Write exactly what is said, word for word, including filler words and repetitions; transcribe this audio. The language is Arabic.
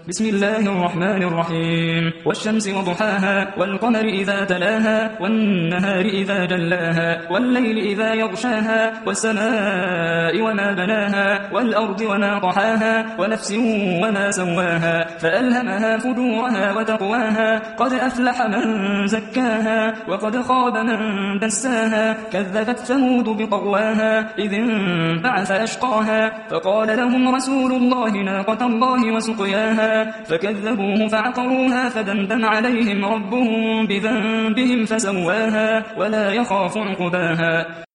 بسم الله الرحمن الرحيم والشمس وضحاها والقمر إذا تلاها والنهار إذا جلاها والليل إذا يغشاها والسماء وما بناها والأرض وما طحاها ونفس وما سواها فألهمها فجورها وتقواها قد أفلح من زكاها وقد خاب من دساها كذبت ثمود بطغواها إذ انبعث أشقاها فقال لهم رسول الله ناقة الله وسقياها فكذبوه فعقروها فدمدم عليهم ربهم بذنبهم فسواها ولا يخاف عقباها